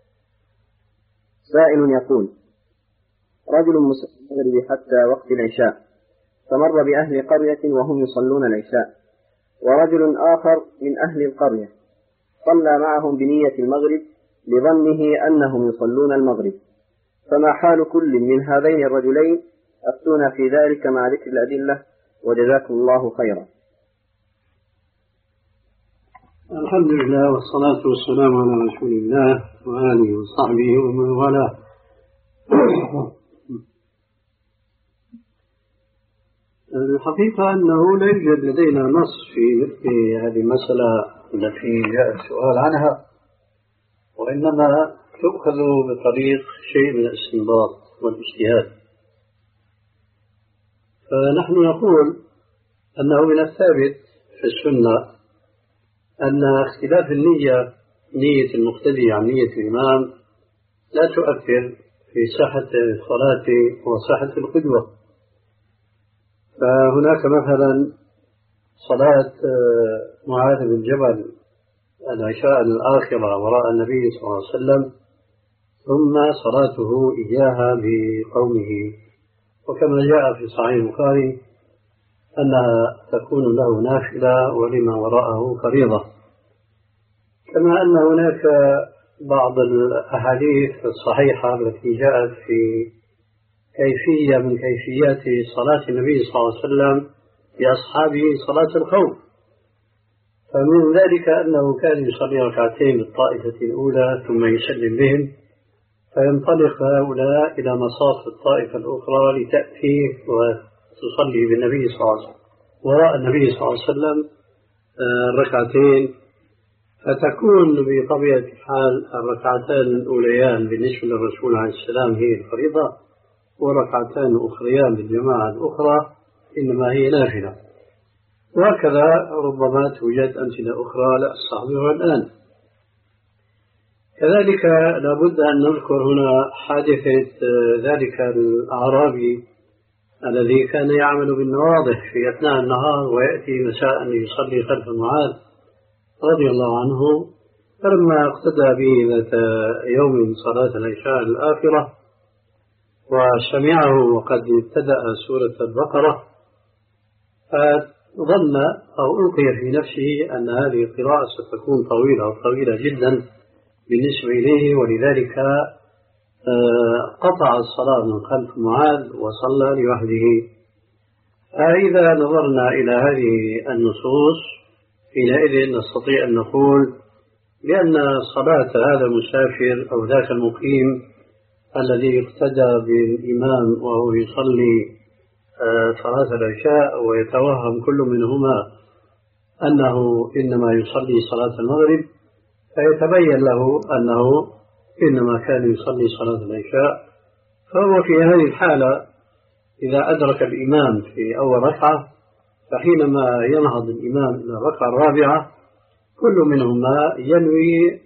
سائل يقول: رجل مسافر حتى وقت العشاء، فمر بأهل قرية وهم يصلون العشاء، ورجل آخر من أهل القرية صلى معهم بنية المغرب لظنه أنهم يصلون المغرب، فما حال كل من هذين الرجلين؟ أفتونا في ذلك مع ذكر الأدلة، وجزاكم الله خيرا. الحمد لله والصلاة والسلام على رسول الله وآله وصحبه ومن والاه. الحقيقة أنه لا يوجد لدينا نص في مثل هذه المسألة التي جاء السؤال عنها، وإنما تؤخذ بطريق شيء من الاستنباط والاجتهاد. فنحن نقول أنه من الثابت في السنة أن اختلاف النية، نية المقتدي عن نية الإمام، لا تؤثر في صحة الصلاة وصحة القدوة. فهناك مثلا صلاة معاذ بن جبل العشاء الآخرة وراء النبي صلى الله عليه وسلم، ثم صلاته إياها بقومه، وكما جاء في صحيح البخاري أنها تكون له نافلة ولما وراءه فريضة. كما أن هناك بعض الأحاديث الصحيحة التي جاءت في كيفية من كيفيات صلاة النبي صلى الله عليه وسلم بأصحابه صلاة الخوف، فمن ذلك أنه كان يصلي ركعتين بالطائفة الأولى ثم يسلم بهم، فينطلق هؤلاء إلى مصاف الطائفة الأخرى لتأتي وتصلي بالنبي صلى الله عليه وسلم وراء النبي صلى الله عليه وسلم الركعتين، فتكون بطبيعة الحال الركعتان الأوليان بالنسبة للرسول عليه السلام هي الفريضة، وركعتان أخريان بالجماعة الأخرى إنما هي نافلة. وهكذا ربما توجد أمثلة أخرى لا أستحضرها الآن. كذلك لابد أن نذكر هنا حادثة ذلك الأعرابي الذي كان يعمل بالنواضح في أثناء النهار ويأتي مساء يصلي خلف معاذ رضي الله عنه، فلما اقتدى به ذات يوم صلاة العشاء الآخرة وسمعه وقد ابتدأ سورة البقرة، فظن أو ألقي في نفسه أن هذه القراءة ستكون طويلة وطويلة جدا بالنسبة إليه، ولذلك قطع الصلاة من خلف معاذ وصلى لوحده. فإذا نظرنا إلى هذه النصوص حينئذ نستطيع أن نقول بأن صلاة هذا المسافر أو ذاك المقيم الذي اقتدى بالإمام وهو يصلي صلاة العشاء ويتوهم كل منهما أنه إنما يصلي صلاة المغرب، فيتبين له أنه إنما كان يصلي صلاة العشاء، فهو في هذه الحالة إذا أدرك الإمام في أول ركعة، فحينما ينهض الإمام إلى الركعة الرابعة كل منهما ينوي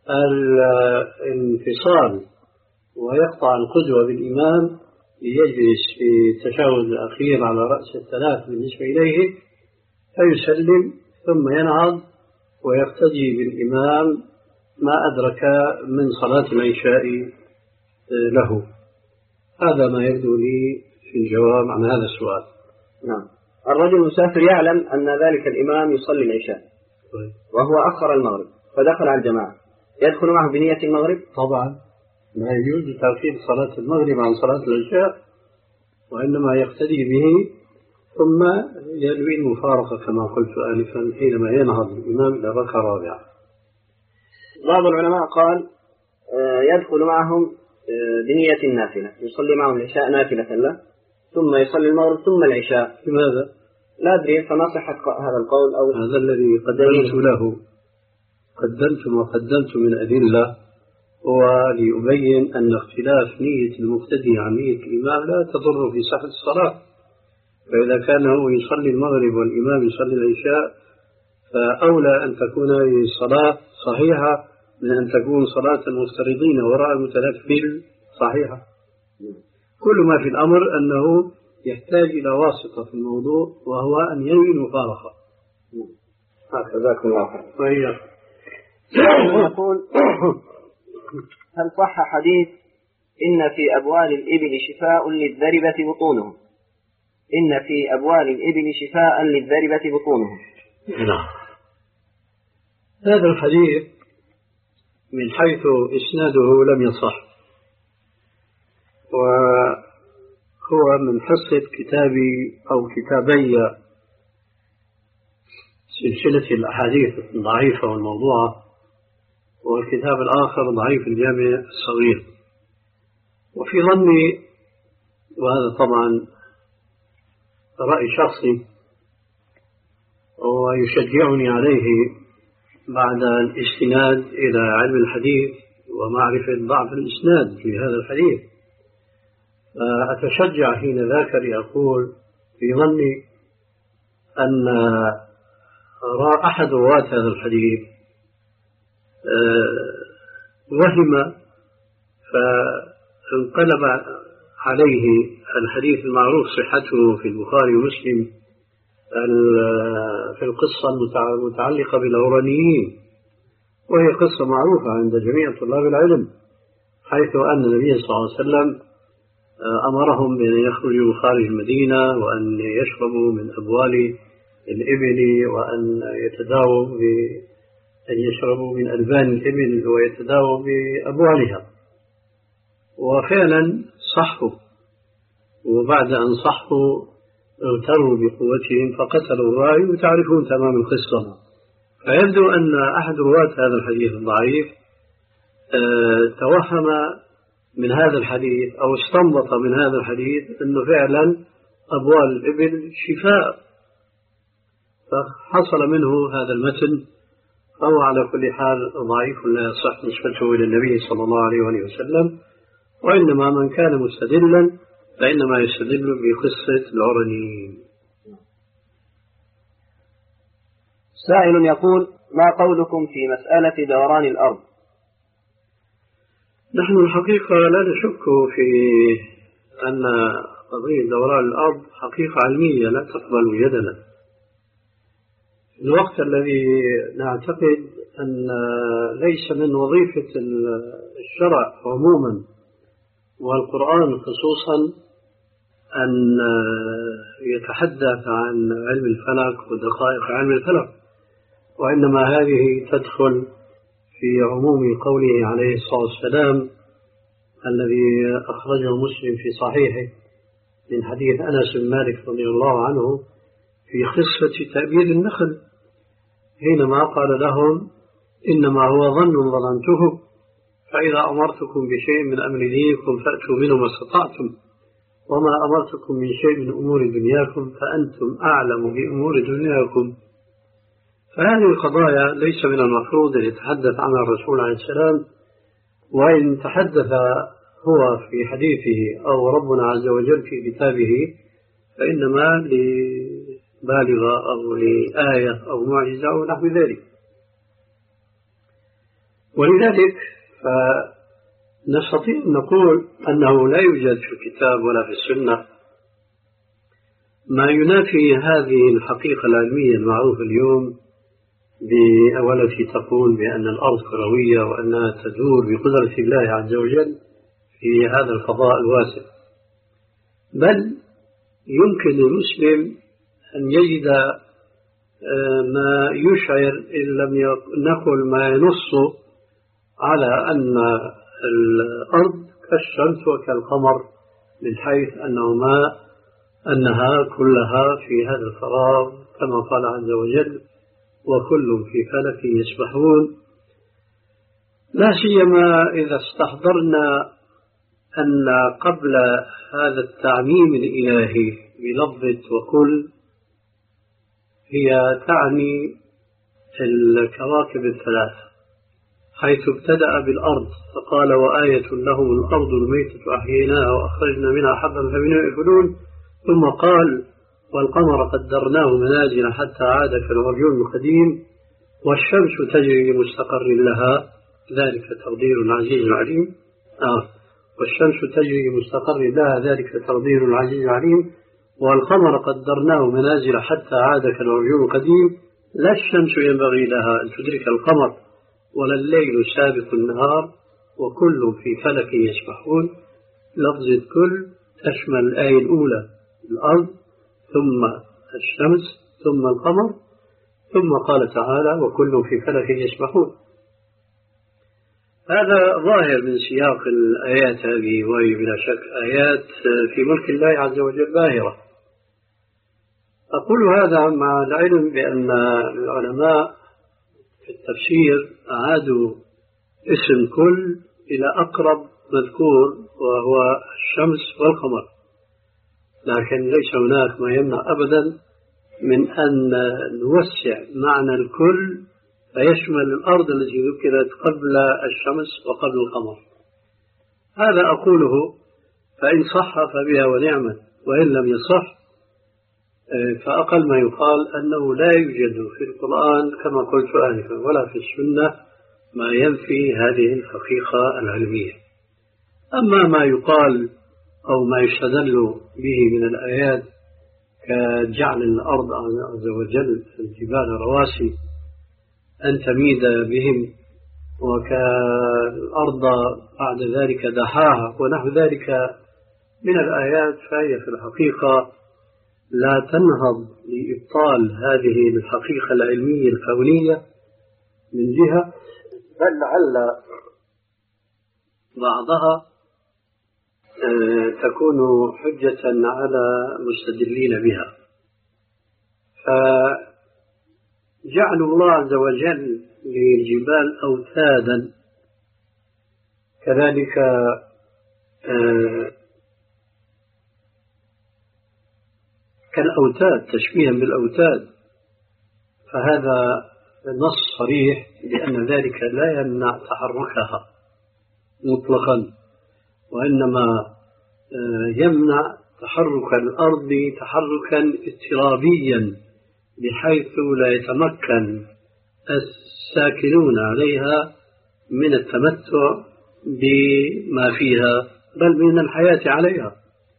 الانفصال ويقطع القدوة بالإمام ليجلس في التشهد الأخير على رأس الثلاث بالنسبة إليه، فيسلم ثم ينهض ويقتدي بالإمام ما أدرك من صلاة العشاء له. هذا ما يبدو لي في الجواب عن هذا السؤال. نعم. الرجل المسافر يعلم أن ذلك الإمام يصلي العشاء وهو أخر المغرب، فدخل على الجماعة، يدخل معه بنية المغرب؟ طبعا لا يجوز تأخير صلاة المغرب عن صلاة العشاء، وإنما يقتدي به ثم ينوي المفارقة كما قلت آنفا حينما ينهض الإمام إلى ركعة رابعة. بعض العلماء قال يدخل معهم بنية النافلة، يصلي معهم العشاء نافلة له ثم يصلي المغرب ثم العشاء. لماذا؟ لا أدري، فما صحة هذا القول أو هذا الذي قدمت له، قدمت وقدمت من أدلة، وليبين أن اختلاف نية المقتدي عن نية الإمام لا تضر في صحة الصلاة. فإذا كان هو يصلي المغرب والإمام يصلي العشاء فأولى أن تكون هذه الصلاة صحيحة من أن تكون صلاة المفترضين وراء المتنفل صحيحة. كل ما في الأمر أنه يحتاج إلى واسطة في الموضوع، وهو أن ينوي المفارقة. هكذا الله خير. يقول هل صح حديث إن في أبوال الإبل شفاء للذربة بطونهم؟ إن في أبوال الإبل شفاء للذربة بطونهم. نعم. هذا الحديث من حيث إسناده لم يصح، وهو من حصة كتابي أو كتابي سلسلة الأحاديث الضعيفة والموضوعة، والكتاب الآخر ضعيف الجامع الصغير. وفي ظني، وهذا طبعا رأي شخصي ويشجعني عليه بعد الاستناد إلى علم الحديث ومعرفة ضعف الإسناد في هذا الحديث، أتشجع حين ذاك لأقول في ظني أن أحد رواة هذا الحديث وهم فانقلب عليه الحديث المعروف صحته في البخاري ومسلم في القصة المتعلقة بالعرانيين، وهي قصة معروفة عند جميع طلاب العلم، حيث أن النبي صلى الله عليه وسلم أمرهم بأن يخرجوا خارج المدينة وأن يشربوا من أبوال الإبل، وأن يتداووا بأن يشربوا من ألبان الإبل ويتداووا بأبوالها. وفعلا صحوا، وبعد أن صحوا اغتروا بقوتهم فقتلوا الراعي، وتعرفون تمام القصة. فيبدو أن أحد رواة هذا الحديث الضعيف توهم من هذا الحديث أو استنبط من هذا الحديث أنه فعلا أبوال الإبل شفاء، فحصل منه هذا المتن. فهو على كل حال ضعيف لا يصح نسبته إلى النبي صلى الله عليه وسلم، وإنما من كان مستدلا فإنما يستدل بقصة العرنيين. سائل يقول: ما قولكم في مسألة دوران الأرض؟ نحن الحقيقة لا نشك في أن قضية دوران الأرض حقيقة علمية لا تقبل يدنا. الوقت الذي نعتقد أن ليس من وظيفة الشرع عموما والقرآن خصوصا أن يتحدث عن علم الفلك ودقائق علم الفلك، وإنما هذه تدخل في عموم قوله عليه الصلاة والسلام الذي أخرجه مسلم في صحيحه من حديث أنس بن مالك رضي الله عنه في قصة تأبير النخل، حينما قال لهم: إنما هو ظن ظننته، فإذا أمرتكم بشيء من أمر دينكم فأتوا منه ما استطعتم، وما أمرتكم من شيء من أمور دنياكم فأنتم أعلم بأمور دنياكم. فهذه القضايا ليس من المفروض أن يتحدث عنها الرسول عليه السلام، وإن تحدث هو في حديثه أو ربنا عز وجل في كتابه فإنما لبالغة أو لآية أو معجزة أو نحو ذلك. ولذلك فنستطيع أن نقول أنه لا يوجد في الكتاب ولا في السنة ما ينافي هذه الحقيقة العلمية المعروفة اليوم والتي تقول بأن الأرض كروية وأنها تدور بقدرة الله عز وجل في هذا الفضاء الواسع. بل يمكن للمسلم أن يجد ما يشعر إن لم نقل ما ينص على أن الأرض كالشمس وكالقمر من حيث أنهما أنها كلها في هذا الفراغ كما قال عز وجل وكل في فلك يسبحون. لا سيما إذا استحضرنا أن قبل هذا التعميم الإلهي بلفظة وكل هي تعني الكواكب الثلاث، حيث ابتدأ بالأرض فقال وآية لهم الأرض الميتة أحييناها وأخرجنا منها حبا فمنه يأكلون، ثم قال والقمر قدرناه منازل حتى عاد كالعرجون القديم، والشمس تجري لمستقر لها ذلك تقدير العزيز العليم. آه. والشمس تجري لمستقر لها ذلك تقدير العزيز العليم، والقمر قدرناه منازل حتى عاد كالعرجون القديم. لا الشمس ينبغي لها أن تدرك القمر ولا الليل سابق النهار وكل في فلك يسبحون. لفظة كل تشمل الآية الأولى الأرض ثم الشمس ثم القمر، ثم قال تعالى وكل في فلك يسبحون. هذا ظاهر من سياق الآيات هذه، وهي بلا شك آيات في ملك الله عز وجل باهرة. أقول هذا مع العلم بأن العلماء في التفسير أعادوا اسم كل إلى أقرب مذكور وهو الشمس والقمر، لكن ليس هناك ما يمنع أبدا من أن نوسع معنى الكل فيشمل الأرض التي ذكرت قبل الشمس وقبل القمر. هذا أقوله فإن صح فبها ونعمة، وإن لم يصح فأقل ما يقال أنه لا يوجد في القرآن كما قلت آنفا ولا في السنة ما ينفي هذه الحقيقة العلمية. أما ما يقال أو ما يستدل به من الآيات كجعل الأرض عز وجل الجبال رواسي أن تميد بهم، وكالأرض بعد ذلك دحاها ونحو ذلك من الآيات، فهي في الحقيقة لا تنهض لإبطال هذه الحقيقة العلمية الكونية من جهة، بل لعل بعضها تكون حجة على مستدلين بها. فجعل الله عز وجل للجبال أوتادا كذلك كالأوتاد تشبيها بالأوتاد، فهذا نص صريح بأن ذلك لا يمنع تحركها مطلقا، وإنما يمنع تحرك الأرض تحركا اضطرابيا بحيث لا يتمكن الساكنون عليها من التمتع بما فيها بل من الحياة عليها.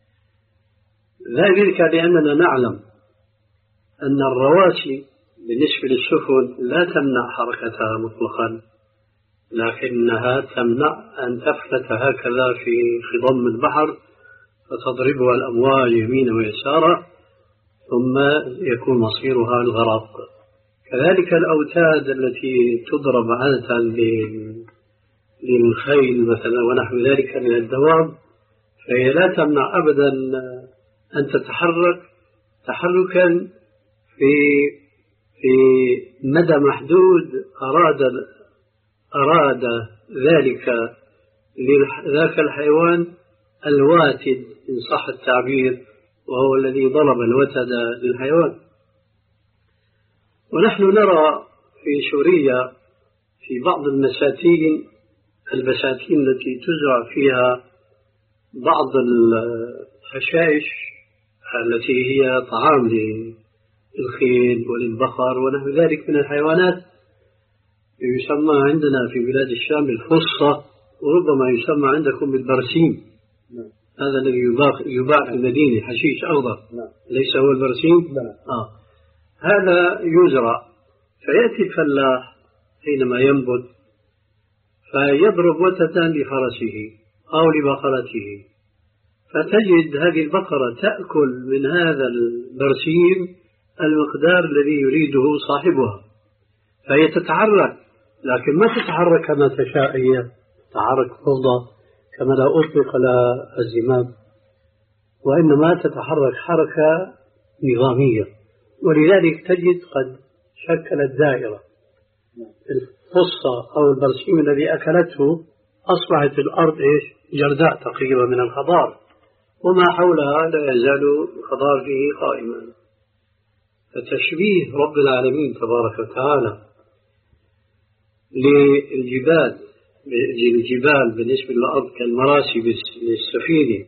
ذلك لأننا نعلم أن الرواسي بالنسبة للسفن لا تمنع حركتها مطلقا، لكنها تمنع أن تفلت هكذا في خضم البحر فتضربها الأمواج يمينا ويسارا ثم يكون مصيرها الغرق. كذلك الأوتاد التي تضرب عادة للخيل مثلا ونحو ذلك من الدواب، فهي لا تمنع أبدا أن تتحرك تحركا في في مدى محدود أراد أراد ذلك لذاك الحيوان الواتد إن صح التعبير، وهو الذي ضرب الوتد للحيوان. ونحن نرى في سوريا في بعض المساتين البساتين التي تزرع فيها بعض الحشائش التي هي طعام للخيل وللبقر ونحو ذلك من الحيوانات، يسمى عندنا في بلاد الشام بالفصة، وربما يسمى عندكم بالبرسيم. هذا الذي يباع في المدينة حشيش أخضر، ليس هو البرسيم. آه. هذا يزرع، فيأتي الفلاح حينما ينبت فيضرب وتدا لفرسه أو لبقرته، فتجد هذه البقرة تأكل من هذا البرسيم المقدار الذي يريده صاحبها، فهي تتحرك لكن ما تتحرك كما تشاء، هي تتحرك فوضى كما لا أطلق لها الزمام، وإنما تتحرك حركة نظامية. ولذلك تجد قد شكلت دائرة، الفصة أو البرسيم الذي أكلته أصبحت الأرض إيش؟ جرداء تقريبا من الخضار، وما حولها لا يزال الخضار فيه قائما. فتشبيه رب العالمين تبارك وتعالى للجبال الجبال بالنسبة للأرض كالمراسي للسفينة،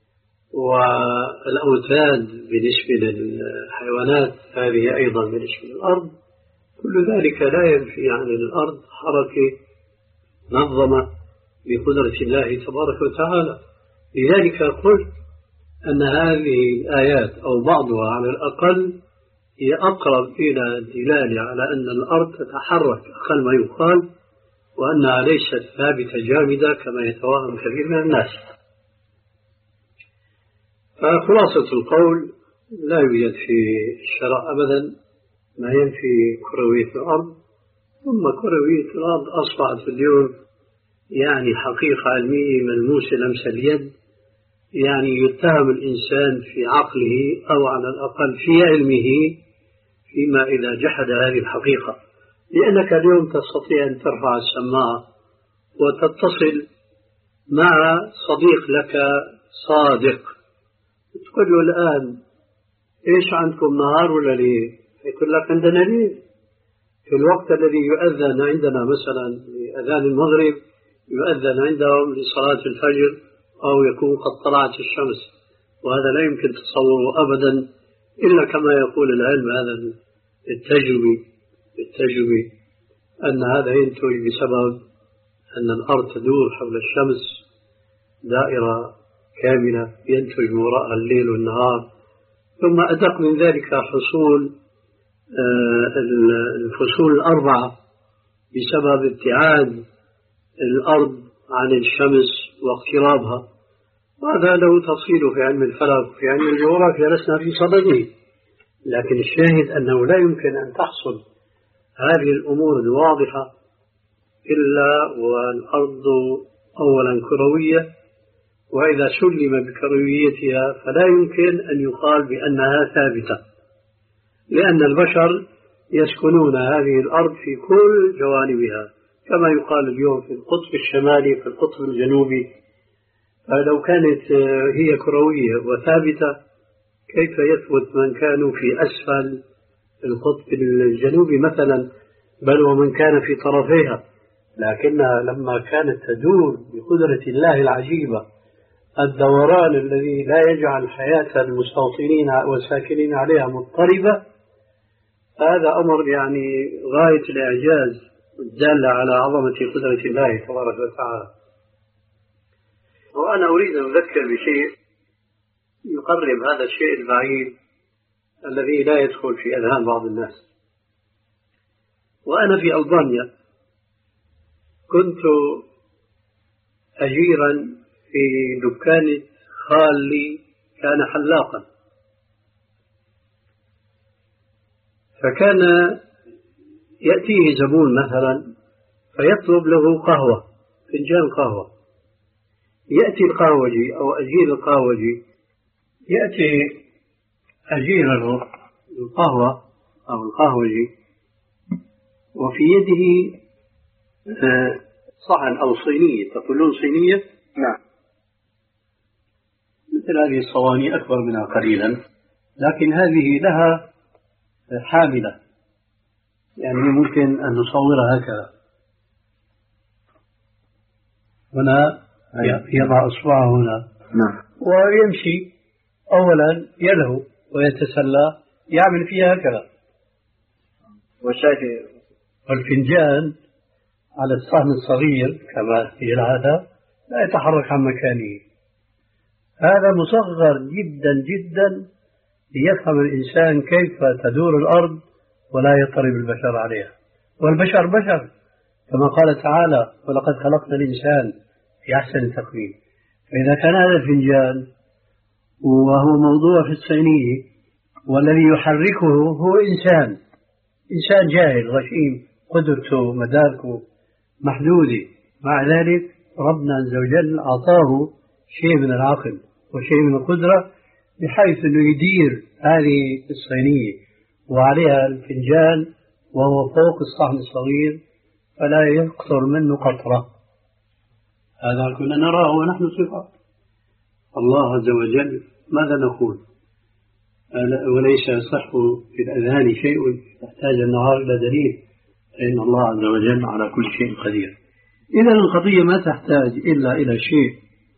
والأوتاد بالنسبة للحيوانات هذه أيضا بالنسبة للأرض، كل ذلك لا ينفي عن الأرض حركة منظمة بقدرة الله تبارك وتعالى. لذلك قلت أن هذه الآيات أو بعضها على الأقل هي أقرب إلى الدلالة على أن الأرض تتحرك أقل ما يقال، وأنها ليست ثابتة جامدة كما يتوهم كثير من الناس. فخلاصة القول لا يوجد في الشرع أبدا ما ينفي كروية الأرض، ثم كروية الأرض أصبحت اليوم يعني حقيقة علمية ملموسة لمس اليد، يعني يتهم الإنسان في عقله أو على الأقل في علمه فيما إذا جحد هذه الحقيقة. لأنك اليوم تستطيع أن ترفع السماعة وتتصل مع صديق لك صادق، تقول له الآن إيش عندكم نهار ولا ليل؟ يقول لك عندنا ليل. في الوقت الذي يؤذن عندنا مثلا لأذان المغرب يؤذن عندهم لصلاة الفجر أو يكون قد طلعت الشمس، وهذا لا يمكن تصوره أبدا إلا كما يقول العلم هذا التجربي التجربي أن هذا ينتج بسبب أن الأرض تدور حول الشمس دائرة كاملة ينتج وراءها الليل والنهار. ثم أدق من ذلك حصول الفصول الأربعة بسبب ابتعاد الأرض عن الشمس واقترابها، وهذا له تفصيل في علم الفلك وفي علم الجغرافيا لسنا في صدده. لكن الشاهد أنه لا يمكن أن تحصل هذه الأمور الواضحة إلا والأرض أولا كروية، وإذا سلم بكرويتها فلا يمكن أن يقال بأنها ثابتة، لأن البشر يسكنون هذه الأرض في كل جوانبها كما يقال اليوم في القطب الشمالي في القطب الجنوبي. فلو كانت هي كروية وثابتة كيف يثبت من كانوا في أسفل القطب الجنوبي مثلا، بل ومن كان في طرفيها؟ لكنها لما كانت تدور بقدرة الله العجيبة الدوران الذي لا يجعل حياة المستوطنين والساكنين عليها مضطربة، هذا أمر يعني غاية الإعجاز الدالة على عظمة قدرة الله تبارك وتعالى. وأنا أريد أن أذكر بشيء يقرب هذا الشيء البعيد الذي لا يدخل في أذهان بعض الناس. وأنا في ألبانيا كنت أجيرا في دكان خالي كان حلاقا، فكان يأتيه زبون مثلا فيطلب له قهوة، فنجان قهوة، يأتي القهوجي أو أجير القهوجي يأتي أجير القهوة أو القهوجي وفي يده صحن أو صينية، تقولون صينية؟ نعم. مثل هذه الصواني أكبر منها قليلا، لكن هذه لها حاملة، يعني ممكن أن نصورها هكذا. هنا يضع أصبعه هنا، نعم، ويمشي أولا يلهو ويتسلى يعمل فيها هكذا، والشاي والفنجان على الصحن الصغير كما هي العادة لا يتحرك عن مكانه. هذا مصغر جدا جدا ليفهم الإنسان كيف تدور الأرض ولا يضطرب البشر عليها، والبشر بشر كما قال تعالى ولقد خلقنا الإنسان في أحسن تقويم. فإذا كان هذا الفنجان وهو موضوع في الصينية والذي يحركه هو إنسان إنسان جاهل غشيم قدرته مداركه محدودة، مع ذلك ربنا عز وجل أعطاه شيء من العقل وشيء من القدرة بحيث أنه يدير هذه الصينية وعليها الفنجان وهو فوق الصحن الصغير فلا يقطر منه قطرة. هذا كنا نراه ونحن صغار. الله عز وجل ماذا نقول؟ وليس يصح في الأذهان شيء يحتاج النهار إلى دليل، فإن الله عز وجل على كل شيء قدير. إذا القضية ما تحتاج إلا إلى شيء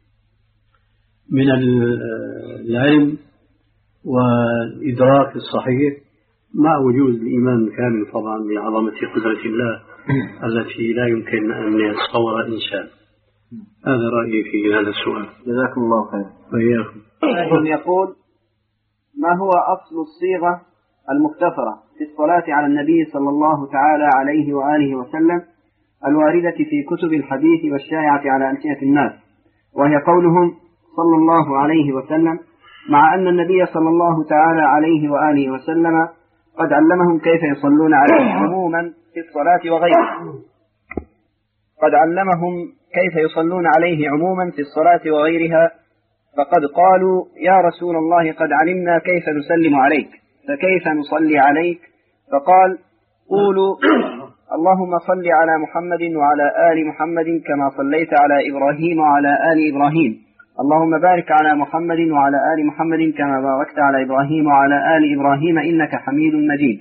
من العلم والإدراك الصحيح مع وجود الإيمان الكامل طبعا بعظمة قدرة الله التي لا يمكن أن يتصور إنسان. هذا رأيي في هذا السؤال. جزاكم الله خير. وإياكم. يقول: ما هو أصل الصيغة المختصرة في الصلاة على النبي صلى الله تعالى عليه وآله وسلم الواردة في كتب الحديث والشائعة على ألسنة الناس، وهي قولهم صلى الله عليه وسلم، مع أن النبي صلى الله تعالى عليه وآله وسلم قد علمهم كيف يصلون عليه عموما في الصلاة وغيرها قد علمهم كيف يصلون عليه عموما في الصلاة وغيرها فقد قالوا: يا رسول الله قد علمنا كيف نسلم عليك، فكيف نصلي عليك؟ فقال: قولوا: اللهم صل على محمد وعلى آل محمد كما صليت على إبراهيم وعلى آل إبراهيم، اللهم بارك على محمد وعلى آل محمد كما باركت على إبراهيم وعلى آل إبراهيم إنك حميد مجيد.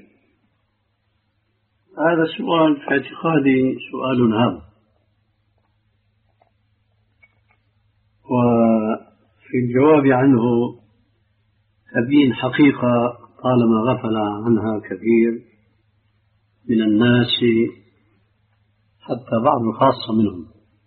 هذا السؤال في اعتقادي سؤال هام، وفي الجواب عنه تبين حقيقة طالما غفل عنها كثير من الناس حتى بعض الخاصة منهم.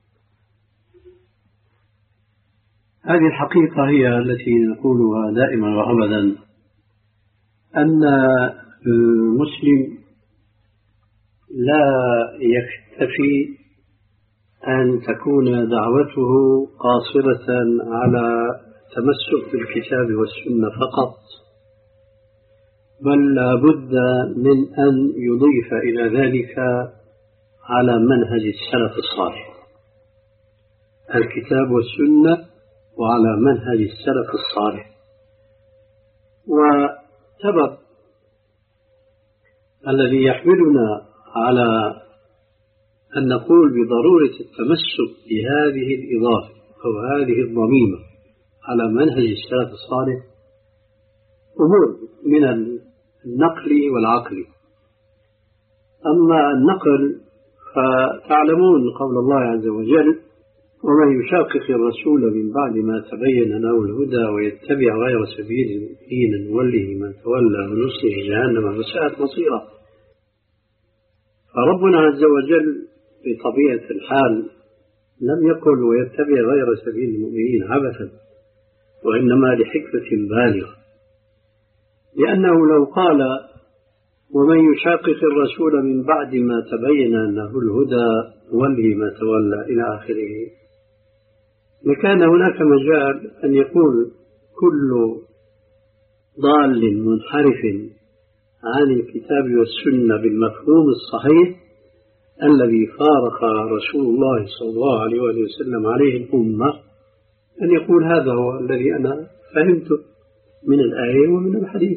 هذه الحقيقة هي التي نقولها دائما وأبدا، أن المسلم لا يكتفي أن تكون دعوته قاصرة على التمسك بالكتاب والسنة فقط، بل لا بد من أن يضيف إلى ذلك على منهج السلف الصالح، الكتاب والسنة وعلى منهج السلف الصالح. وسبب الذي يحملنا على أن نقول بضرورة التمسك بهذه الإضافة أو هذه الضميمة على منهج السلف الصالح أمور من النقل والعقل. أما النقل فتعلمون قول الله عز وجل: ومن يشاقق الرسول من بعد ما تبين له الهدى ويتبع غير سبيل المؤمنين نوله من تولى ونصله جهنم وساءت مصيرا. فربنا عز وجل بطبيعة الحال لم يقل ويتبع غير سبيل المؤمنين عبثا، وإنما لحكمة بالغة، لأنه لو قال ومن يشاقق الرسول من بعد ما تبين له الهدى نوله ما تولى إلى آخره لكان هناك مجال أن يقول كل ضال منحرف عن الكتاب والسنة بالمفهوم الصحيح الذي فارق رسول الله صلى الله عليه وسلم عليه الأمة، أن يقول هذا هو الذي أنا فهمته من الآية ومن الحديث.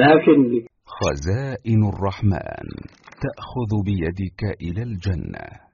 لكن خزائن الرحمن تأخذ بيدك إلى الجنة.